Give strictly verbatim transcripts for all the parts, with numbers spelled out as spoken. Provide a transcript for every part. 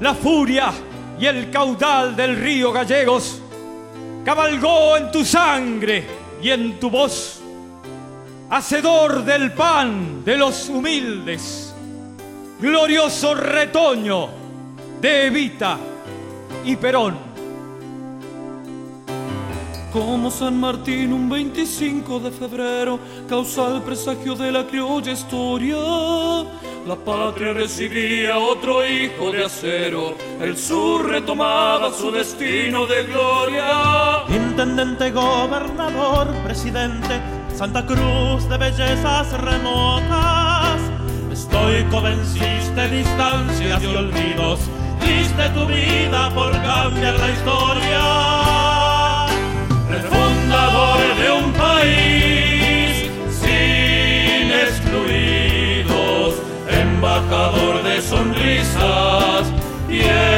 la furia y el caudal del río Gallegos cabalgó en tu sangre y en tu voz, hacedor del pan de los humildes, glorioso retoño de Evita y Perón. Como San Martín un veinticinco de febrero, causal presagio de la criolla historia, la patria recibía otro hijo de acero, el sur retomaba su destino de gloria. Intendente, gobernador, presidente, Santa Cruz de bellezas remotas, estoico venciste distancias y olvidos, diste tu vida por cambiar la historia. Refundador de un país sin excluidos, embajador de sonrisas y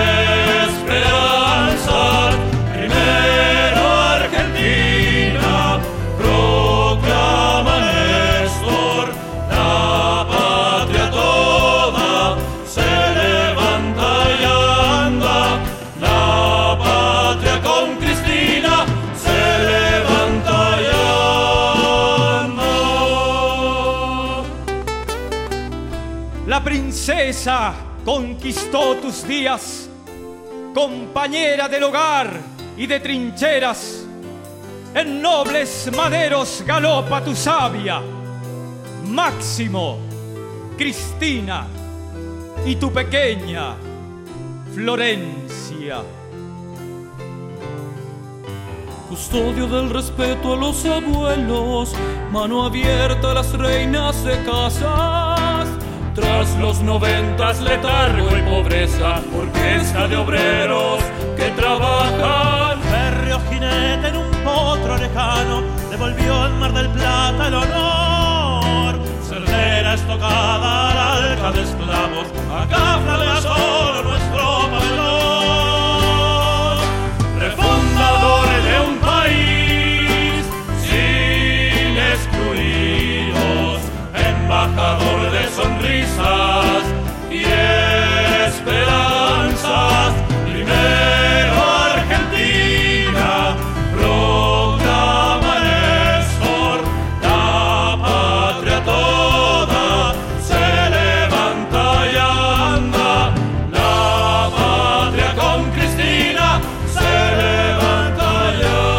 esperanzas. Primero Argentina, proclama Néstor, la patria toda se levanta y anda, la patria con Cristina se levanta y anda. La princesa conquistó tus días, compañera del hogar y de trincheras. En nobles maderos galopa tu sabia, Máximo, Cristina y tu pequeña Florencia. Custodio del respeto a los abuelos, mano abierta a las reinas de casas. Tras los noventas, letargo y pobreza, orquesta de obreros que trabajan. Férreo jinete en un potro lejano, devolvió al Mar del Plata el honor. Cerdera estocada al alca de esclavos, acá flavea solo nuestro pabellón. Refundador de un país sin excluidos, embajador de sonrisas y esperanzas. Primero Argentina, proclama Néstor, la patria toda se levanta y anda, la patria con Cristina se levanta y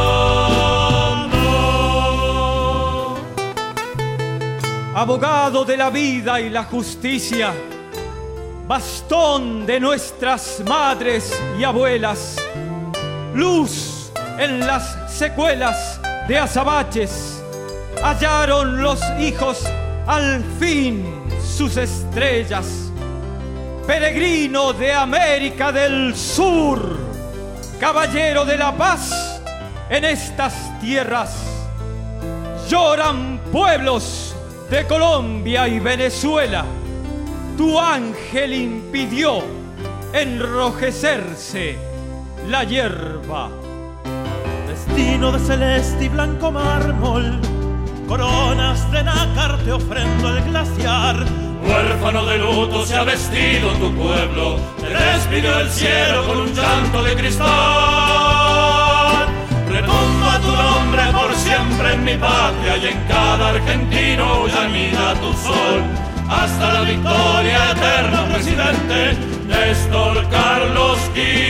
anda. Abogado de la vida y la justicia, bastón de nuestras madres y abuelas, luz en las secuelas de azabaches, hallaron los hijos al fin sus estrellas. Peregrino de América del Sur, caballero de la paz en estas tierras, lloran pueblos de Colombia y Venezuela. Tu ángel impidió enrojecerse la hierba. Destino de celeste y blanco mármol, coronas de nácar te ofrendo el glaciar. Huérfano de luto se ha vestido tu pueblo, te despidió el cielo con un llanto de cristal. Retumba tu nombre por siempre en mi patria y en cada argentino ya anida tu sol. Hasta la victoria eterna, presidente Néstor Carlos Kirchner.